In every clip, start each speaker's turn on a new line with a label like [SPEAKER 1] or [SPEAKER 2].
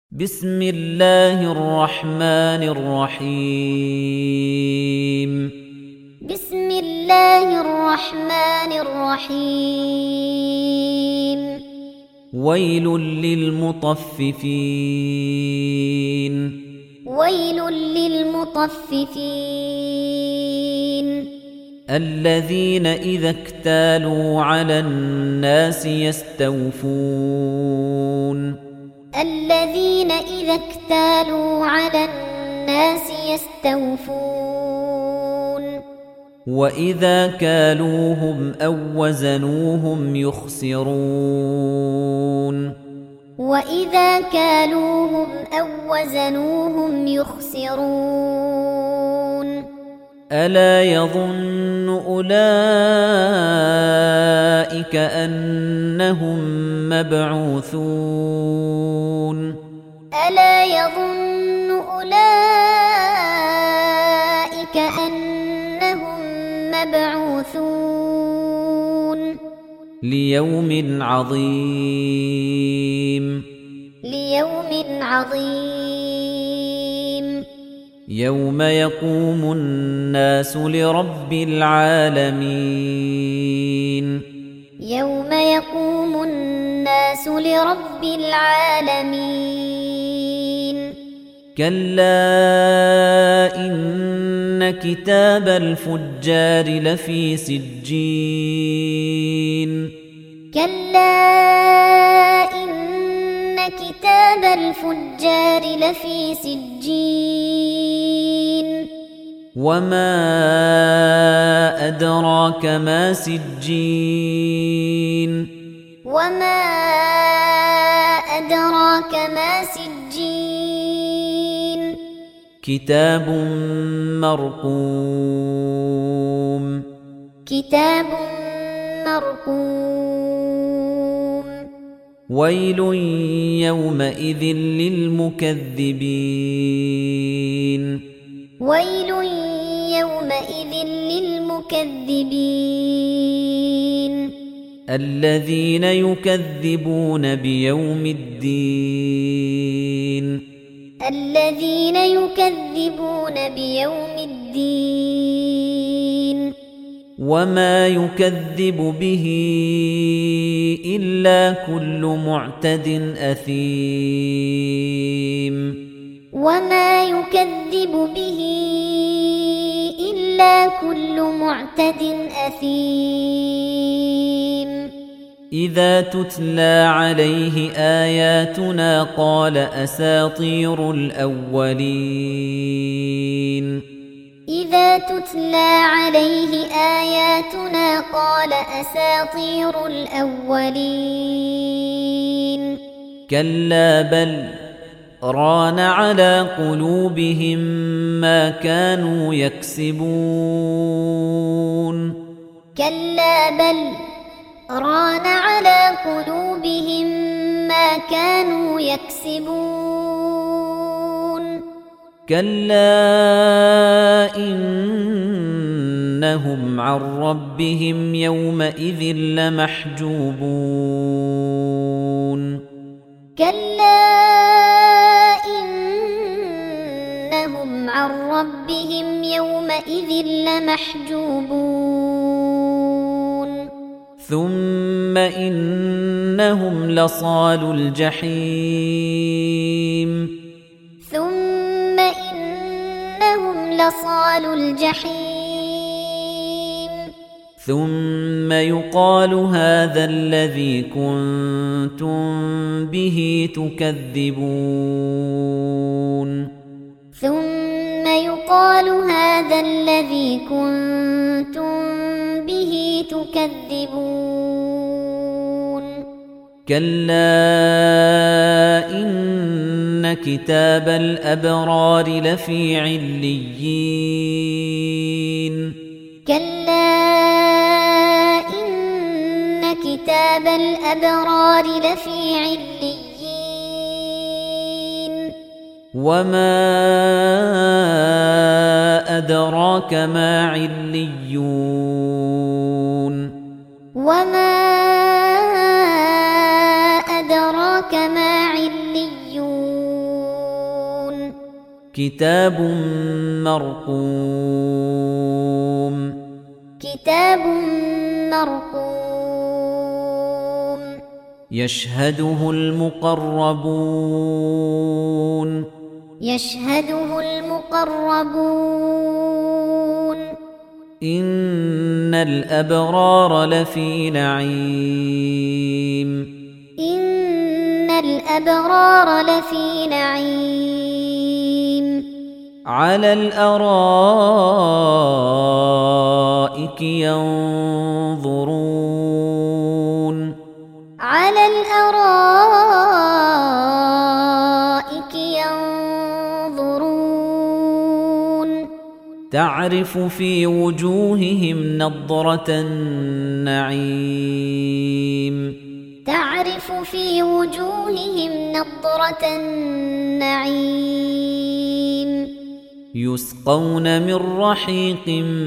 [SPEAKER 1] بسم الله الرحمن الرحيم
[SPEAKER 2] بسم الله الرحمن الرحيم
[SPEAKER 1] ويل للمطففين
[SPEAKER 2] ويل للمطففين
[SPEAKER 1] الذين إذا اكتالوا على الناس يستوفون
[SPEAKER 2] الذين إذا اكتالوا على الناس يستوفون
[SPEAKER 1] وإذا كالوهم أو وزنوهم يخسرون
[SPEAKER 2] وإذا كالوهم أو وزنوهم يخسرون
[SPEAKER 1] ألا يظن أولئك أنهم مبعوثون
[SPEAKER 2] ألا يظن أولئك أنهم مبعوثون
[SPEAKER 1] ليوم عظيم
[SPEAKER 2] ليوم عظيم
[SPEAKER 1] يوم يقوم الناس لرب العالمين
[SPEAKER 2] يوم يقوم الناس لرب العالمين
[SPEAKER 1] كلا إن كتاب الفجار لفي سجين
[SPEAKER 2] كلا إن كتاب الفجار لفي سجين
[SPEAKER 1] وما أدراك ما سجين
[SPEAKER 2] وما أدراك ما سجين
[SPEAKER 1] كتاب مرقوم
[SPEAKER 2] كتاب مرقوم
[SPEAKER 1] ويل يومئذ للمكذبين
[SPEAKER 2] ويل يومئذ للمكذبين
[SPEAKER 1] الذين يكذبون بيوم الدين
[SPEAKER 2] الذين يكذبون بيوم الدين
[SPEAKER 1] وما يكذب به إلا كل معتد أثيم
[SPEAKER 2] وما يكذب به إلا كل معتد أثيم
[SPEAKER 1] إذا تتلى عليه آياتنا قال أساطير الأولين
[SPEAKER 2] إذا تتلى عليه آياتنا قال أساطير الأولين
[SPEAKER 1] كلا بل ران على قلوبهم ما كانوا يكسبون
[SPEAKER 2] كلا بل ران على قلوبهم ما كانوا يكسبون
[SPEAKER 1] كلا إنهم عن ربهم يومئذ لمحجوبون
[SPEAKER 2] كلا إنهم عن ربهم يومئذ لمحجوبون
[SPEAKER 1] ثم إنهم لصالو الجحيم
[SPEAKER 2] ثم إنهم لصالو الجحيم
[SPEAKER 1] ثم يقال هذا الذي كنتم به تكذبون
[SPEAKER 2] ثم يقال هذا الذي كنتم به تكذبون
[SPEAKER 1] كلا إن كتاب الأبرار لفي عليين
[SPEAKER 2] كلا إن كتاب الأبرار لفي عليين
[SPEAKER 1] وما أدراك ما عليون
[SPEAKER 2] وما أدراك ما عليون
[SPEAKER 1] كتاب مرقوم
[SPEAKER 2] كتاب مرقوم
[SPEAKER 1] يشهده المقربون
[SPEAKER 2] يشهده المقربون
[SPEAKER 1] إن الأبرار لفي نعيم
[SPEAKER 2] إن الأبرار لفي نعيم
[SPEAKER 1] على الأرائك ينظرون
[SPEAKER 2] على الأرائك ينظرون
[SPEAKER 1] تعرف في وجوههم نضرة النعيم
[SPEAKER 2] تعرف في وجوههم نضرة النعيم
[SPEAKER 1] يسقون من رحيق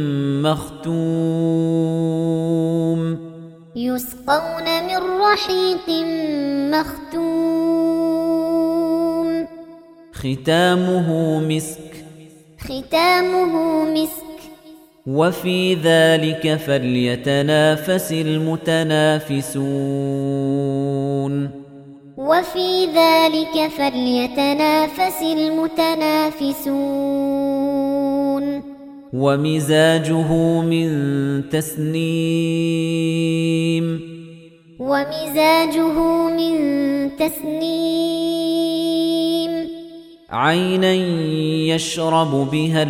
[SPEAKER 1] مختوم
[SPEAKER 2] يسقون من رحيق مختوم
[SPEAKER 1] ختامه مسك
[SPEAKER 2] ختامه مسك
[SPEAKER 1] وفي ذلك فليتنافس المتنافسون
[SPEAKER 2] وفي ذلك فليتنافس المتنافسون
[SPEAKER 1] ومزاجه من تسنيم
[SPEAKER 2] ومزاجه من تسنيم
[SPEAKER 1] عينا يشرب بها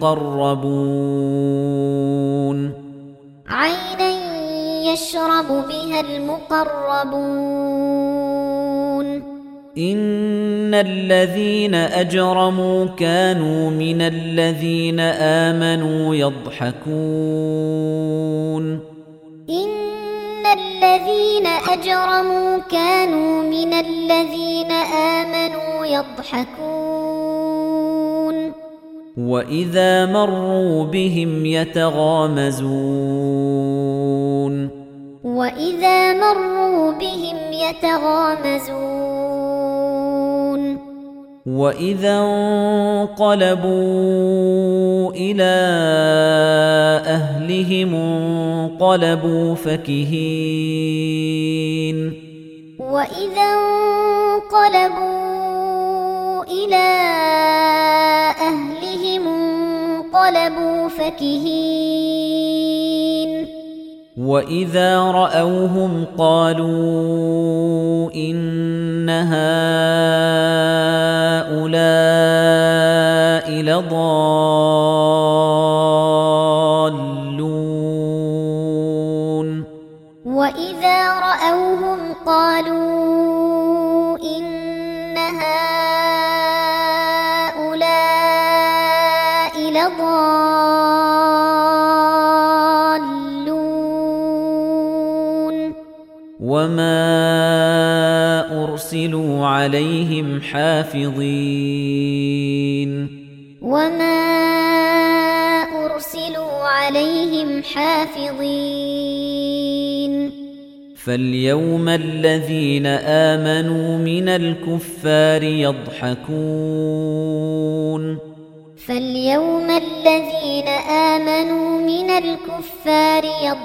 [SPEAKER 1] المقربون
[SPEAKER 2] عينا يشرب بها المقربون
[SPEAKER 1] إن الذين أجرموا كانوا من الذين آمنوا يضحكون
[SPEAKER 2] إن الذين أجرموا كانوا من الذين آمنوا يضحكون
[SPEAKER 1] وإذا مروا بهم يتغامزون
[SPEAKER 2] وإذا مروا بهم يتغامزون
[SPEAKER 1] وإذا انقلبوا إلى أهلهم انقلبوا فكهين
[SPEAKER 2] وإذا انقلبوا إلى أهلهم انقلبوا فكهين
[SPEAKER 1] وإذا رأوهم قالوا إن هؤلاء لضالون
[SPEAKER 2] وإذا رأوهم قالوا إن هؤلاء لضالون
[SPEAKER 1] وما أرسلوا عليهم حافظين
[SPEAKER 2] وما أرسلوا عليهم حافظين
[SPEAKER 1] فاليوم الذين آمنوا من الكفار يضحكون
[SPEAKER 2] فاليوم الذين آمنوا من الكفار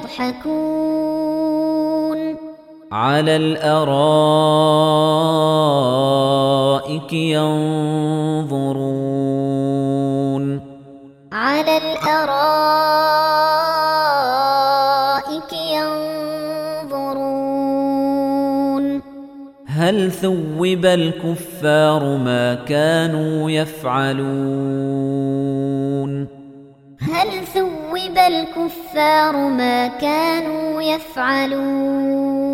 [SPEAKER 2] يضحكون
[SPEAKER 1] على الأرائك ينظرون
[SPEAKER 2] على الأرائك ينظرون
[SPEAKER 1] هل ثوب الكفار ما كانوا يفعلون
[SPEAKER 2] هل ثوب الكفار ما كانوا يفعلون